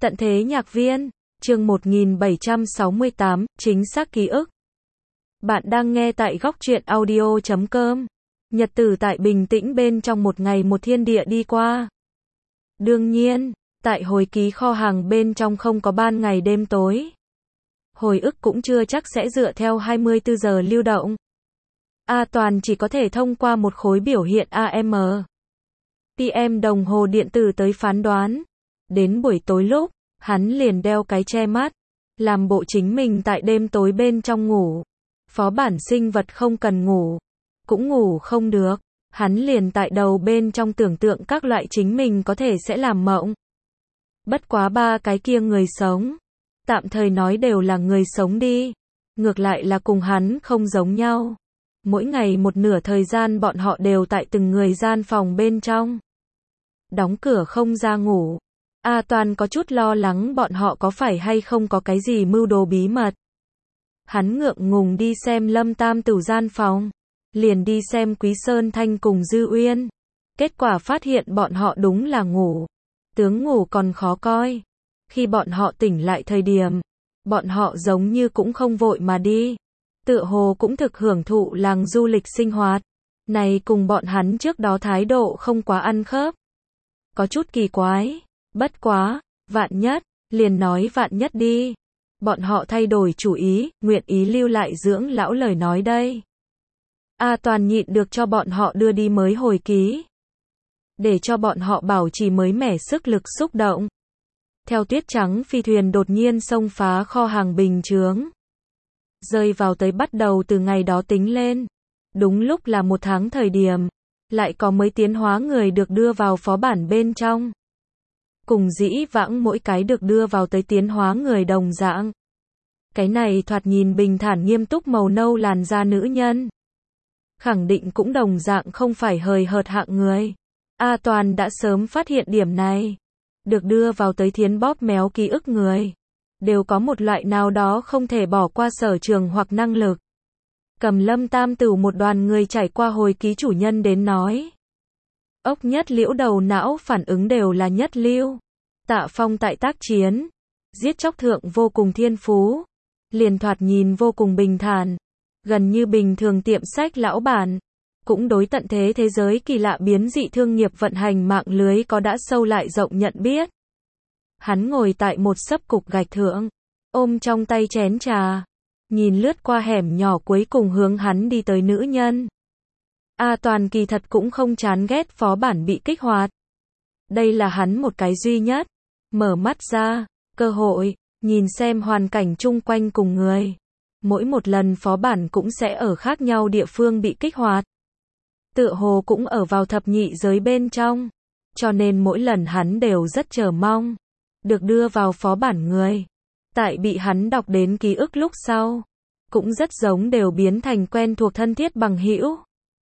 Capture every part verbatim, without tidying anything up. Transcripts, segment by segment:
Tận thế nhạc viên, chương một nghìn bảy trăm sáu mươi tám, chính xác ký ức. Bạn đang nghe tại góc truyện audio chấm com. Nhật tử tại bình tĩnh bên trong một ngày một thiên địa đi qua. Đương nhiên, tại hồi ký kho hàng bên trong không có ban ngày đêm tối. Hồi ức cũng chưa chắc sẽ dựa theo hai mươi tư giờ lưu động. A Toàn chỉ có thể thông qua một khối biểu hiện a em pê em đồng hồ điện tử tới phán đoán. Đến buổi tối lúc, hắn liền đeo cái che mắt, làm bộ chính mình tại đêm tối bên trong ngủ. Phó bản sinh vật không cần ngủ, cũng ngủ không được, hắn liền tại đầu bên trong tưởng tượng các loại chính mình có thể sẽ làm mộng. Bất quá ba cái kia người sống, tạm thời nói đều là người sống đi, ngược lại là cùng hắn không giống nhau. Mỗi ngày một nửa thời gian bọn họ đều tại từng người gian phòng bên trong, đóng cửa không ra ngủ. A Toàn có chút lo lắng bọn họ có phải hay không có cái gì mưu đồ bí mật. Hắn ngượng ngùng đi xem Lâm Tam Tửu gian phòng, liền đi xem Quý Sơn Thanh cùng Dư Uyên. Kết quả phát hiện bọn họ đúng là ngủ. Tướng ngủ còn khó coi. Khi bọn họ tỉnh lại thời điểm, bọn họ giống như cũng không vội mà đi. Tựa hồ cũng thực hưởng thụ làng du lịch sinh hoạt. Này cùng bọn hắn trước đó thái độ không quá ăn khớp. Có chút kỳ quái. Bất quá, vạn nhất, liền nói vạn nhất đi. Bọn họ thay đổi chủ ý, nguyện ý lưu lại dưỡng lão lời nói đây. A Toàn nhịn được cho bọn họ đưa đi mới hồi ký. Để cho bọn họ bảo trì mới mẻ sức lực xúc động. Theo tuyết trắng phi thuyền đột nhiên xông phá kho hàng bình chướng. Rơi vào tới bắt đầu từ ngày đó tính lên. Đúng lúc là một tháng thời điểm. Lại có mới tiến hóa người được đưa vào phó bản bên trong. Cùng dĩ vãng mỗi cái được đưa vào tới tiến hóa người đồng dạng. Cái này thoạt nhìn bình thản nghiêm túc màu nâu làn da nữ nhân. Khẳng định cũng đồng dạng không phải hời hợt hạng người. A Toàn đã sớm phát hiện điểm này. Được đưa vào tới thiến bóp méo ký ức người. Đều có một loại nào đó không thể bỏ qua sở trường hoặc năng lực. Cầm Lâm Tam Tửu một đoàn người trải qua hồi ký chủ nhân đến nói. Ốc Nhất Liễu đầu não phản ứng đều là nhất lưu. Tạ Phong tại tác chiến, giết chóc thượng vô cùng thiên phú, liền thoạt nhìn vô cùng bình thản, gần như bình thường tiệm sách lão bản, cũng đối tận thế thế giới kỳ lạ biến dị thương nghiệp vận hành mạng lưới có đã sâu lại rộng nhận biết. Hắn ngồi tại một sấp cục gạch thượng, ôm trong tay chén trà, nhìn lướt qua hẻm nhỏ cuối cùng hướng hắn đi tới nữ nhân. A Toàn kỳ thật cũng không chán ghét phó bản bị kích hoạt. Đây là hắn một cái duy nhất, mở mắt ra, cơ hội, nhìn xem hoàn cảnh chung quanh cùng người. Mỗi một lần phó bản cũng sẽ ở khác nhau địa phương bị kích hoạt. Tựa hồ cũng ở vào thập nhị giới bên trong. Cho nên mỗi lần hắn đều rất chờ mong. Được đưa vào phó bản người. Tại bị hắn đọc đến ký ức lúc sau. Cũng rất giống đều biến thành quen thuộc thân thiết bằng hữu.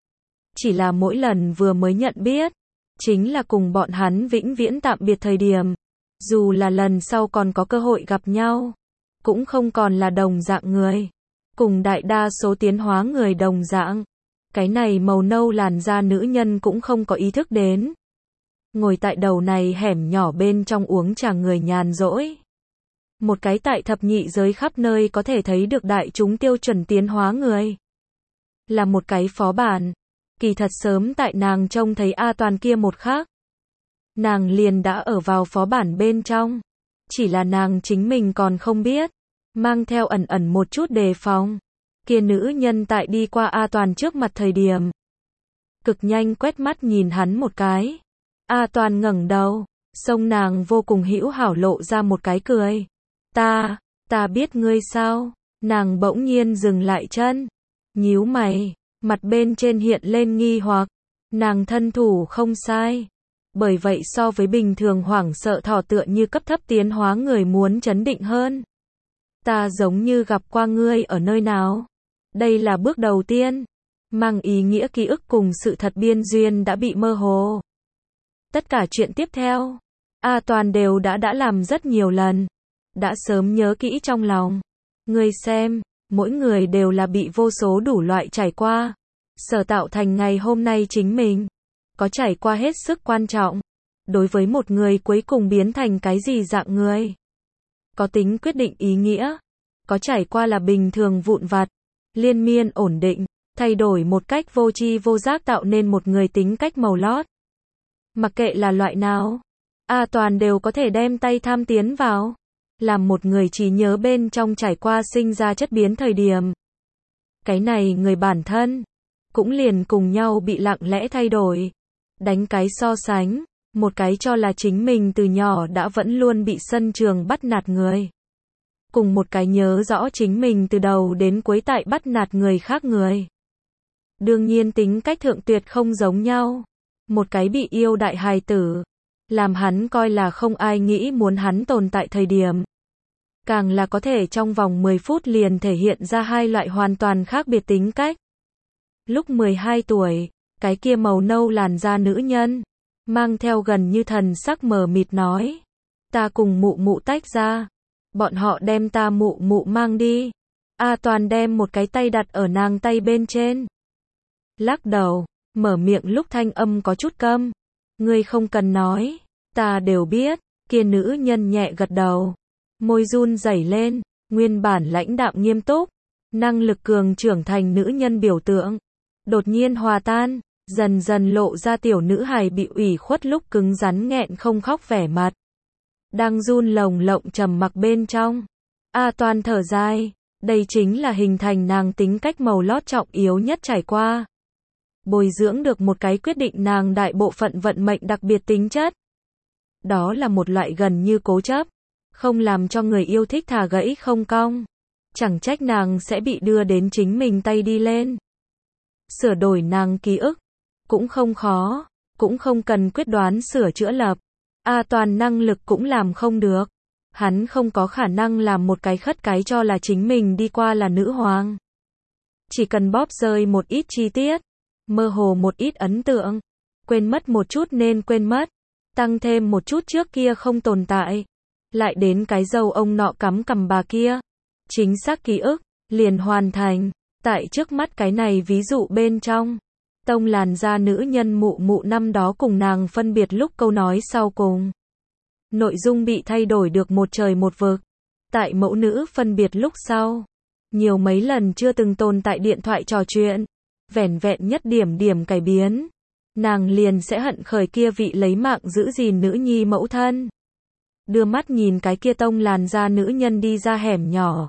Chỉ là mỗi lần vừa mới nhận biết, chính là cùng bọn hắn vĩnh viễn tạm biệt thời điểm. Dù là lần sau còn có cơ hội gặp nhau, cũng không còn là đồng dạng người. Cùng đại đa số tiến hóa người đồng dạng. Cái này màu nâu làn da nữ nhân cũng không có ý thức đến. Ngồi tại đầu này hẻm nhỏ bên trong uống trà người nhàn rỗi. Một cái tại thập nhị giới khắp nơi có thể thấy được đại chúng tiêu chuẩn tiến hóa người. Là một cái phó bản. Kỳ thật sớm tại nàng trông thấy A Toàn kia một khắc. Nàng liền đã ở vào phó bản bên trong. Chỉ là nàng chính mình còn không biết. Mang theo ẩn ẩn một chút đề phòng. Kia nữ nhân tại đi qua A Toàn trước mặt thời điểm. Cực nhanh quét mắt nhìn hắn một cái. A Toàn ngẩng đầu. Xông nàng vô cùng hữu hảo lộ ra một cái cười. Ta, ta biết ngươi sao? Nàng bỗng nhiên dừng lại chân. Nhíu mày. Mặt bên trên hiện lên nghi hoặc. Nàng thân thủ không sai. Bởi vậy so với bình thường hoảng sợ thỏ tựa như cấp thấp tiến hóa người muốn chấn định hơn. Ta giống như gặp qua ngươi ở nơi nào. Đây là bước đầu tiên. Mang ý nghĩa ký ức cùng sự thật biên duyên đã bị mơ hồ. Tất cả chuyện tiếp theo, A Toàn đều đã đã làm rất nhiều lần. Đã sớm nhớ kỹ trong lòng. Ngươi xem, mỗi người đều là bị vô số đủ loại trải qua. Sở tạo thành ngày hôm nay chính mình. Có trải qua hết sức quan trọng. đối với một người cuối cùng biến thành cái gì dạng người. Có tính quyết định ý nghĩa, có trải qua là bình thường vụn vặt, liên miên ổn định, thay đổi một cách vô tri vô giác tạo nên một người tính cách màu lót. Mặc kệ là loại nào, A Toàn đều có thể đem tay tham tiến vào, làm một người trí nhớ bên trong trải qua sinh ra chất biến thời điểm. Cái này người bản thân, cũng liền cùng nhau bị lặng lẽ thay đổi. Đánh cái so sánh, một cái cho là chính mình từ nhỏ đã vẫn luôn bị sân trường bắt nạt người. Cùng một cái nhớ rõ chính mình từ đầu đến cuối tại bắt nạt người khác người. Đương nhiên tính cách thượng tuyệt không giống nhau. Một cái bị yêu đại hài tử, làm hắn coi là không ai nghĩ muốn hắn tồn tại thời điểm. Càng là có thể trong vòng mười phút liền thể hiện ra hai loại hoàn toàn khác biệt tính cách. Lúc mười hai tuổi, cái kia màu nâu làn da nữ nhân, mang theo gần như thần sắc mờ mịt nói. Ta cùng mụ mụ tách ra. Bọn họ đem ta mụ mụ mang đi. A Toàn đem một cái tay đặt ở nàng tay bên trên. Lắc đầu, mở miệng lúc thanh âm có chút câm. Ngươi không cần nói, ta đều biết. Kia nữ nhân nhẹ gật đầu, môi run rẩy lên, nguyên bản lãnh đạm nghiêm túc, năng lực cường trưởng thành nữ nhân biểu tượng, đột nhiên hòa tan, dần dần lộ ra tiểu nữ hài bị ủy khuất lúc cứng rắn nghẹn không khóc vẻ mặt. Đang run lồng lộng trầm mặc bên trong. A Toàn thở dài, đây chính là hình thành nàng tính cách màu lót trọng yếu nhất trải qua. Bồi dưỡng được một cái quyết định nàng đại bộ phận vận mệnh đặc biệt tính chất. Đó là một loại gần như cố chấp, không làm cho người yêu thích thả gãy không cong. Chẳng trách nàng sẽ bị đưa đến chính mình tay đi lên. Sửa đổi nàng ký ức, cũng không khó, cũng không cần quyết đoán sửa chữa lập. A Toàn năng lực cũng làm không được. Hắn không có khả năng làm một cái khất cái cho là chính mình đi qua là nữ hoàng. Chỉ cần bóp rơi một ít chi tiết, mơ hồ một ít ấn tượng, quên mất một chút nên quên mất, tăng thêm một chút trước kia không tồn tại, lại đến cái dâu ông nọ cắm cằm bà kia, chính xác ký ức, liền hoàn thành. Tại trước mắt cái này ví dụ bên trong, tông làn da nữ nhân mụ mụ năm đó cùng nàng phân biệt lúc câu nói sau cùng. Nội dung bị thay đổi được một trời một vực. Tại mẫu nữ phân biệt lúc sau, nhiều mấy lần chưa từng tồn tại điện thoại trò chuyện, vẻn vẹn nhất điểm điểm cải biến, nàng liền sẽ hận khởi kia vị lấy mạng giữ gìn nữ nhi mẫu thân. Đưa mắt nhìn cái kia tông làn da nữ nhân đi ra hẻm nhỏ.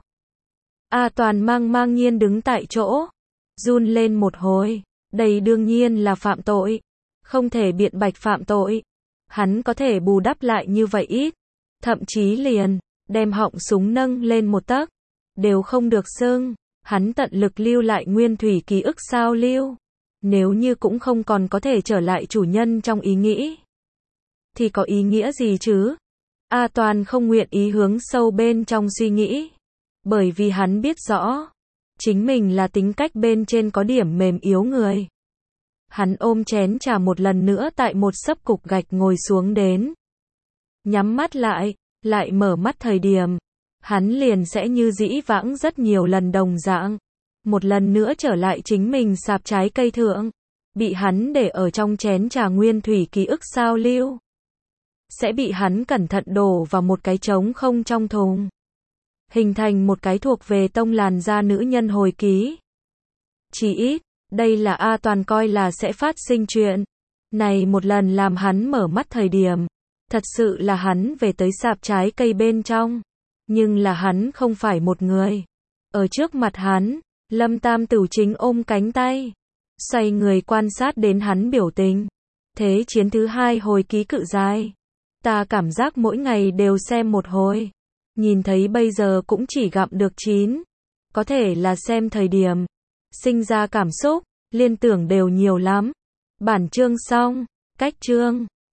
A Toàn mang mang nhiên đứng tại chỗ, run lên một hồi. Đây đương nhiên là phạm tội, không thể biện bạch phạm tội. Hắn có thể bù đắp lại như vậy ít, thậm chí liền đem họng súng nâng lên một tấc, đều không được xưng. Hắn tận lực lưu lại nguyên thủy ký ức sao lưu. Nếu như cũng không còn có thể trở lại chủ nhân trong ý nghĩ, thì có ý nghĩa gì chứ? A Toàn không nguyện ý hướng sâu bên trong suy nghĩ, bởi vì hắn biết rõ, chính mình là tính cách bên trên có điểm mềm yếu người. Hắn ôm chén trà một lần nữa tại một sấp cục gạch ngồi xuống đến. Nhắm mắt lại, lại mở mắt thời điểm, hắn liền sẽ như dĩ vãng rất nhiều lần đồng dạng. Một lần nữa trở lại chính mình sạp trái cây thượng, bị hắn để ở trong chén trà nguyên thủy ký ức sao lưu. Sẽ bị hắn cẩn thận đổ vào một cái trống không trong thùng. Hình thành một cái thuộc về tông làn da nữ nhân hồi ký. Chỉ ít, đây là A Toàn coi là sẽ phát sinh chuyện. Này một lần làm hắn mở mắt thời điểm, thật sự là hắn về tới sạp trái cây bên trong. Nhưng là hắn không phải một người. Ở trước mặt hắn, Lâm Tam Tửu chính ôm cánh tay, xoay người quan sát đến hắn biểu tình. Thế chiến thứ hai hồi ký cự dài. Ta cảm giác mỗi ngày đều xem một hồi. Nhìn thấy bây giờ cũng chỉ gặm được chín. Có thể là xem thời điểm, sinh ra cảm xúc, liên tưởng đều nhiều lắm. Bản chương xong, cách chương.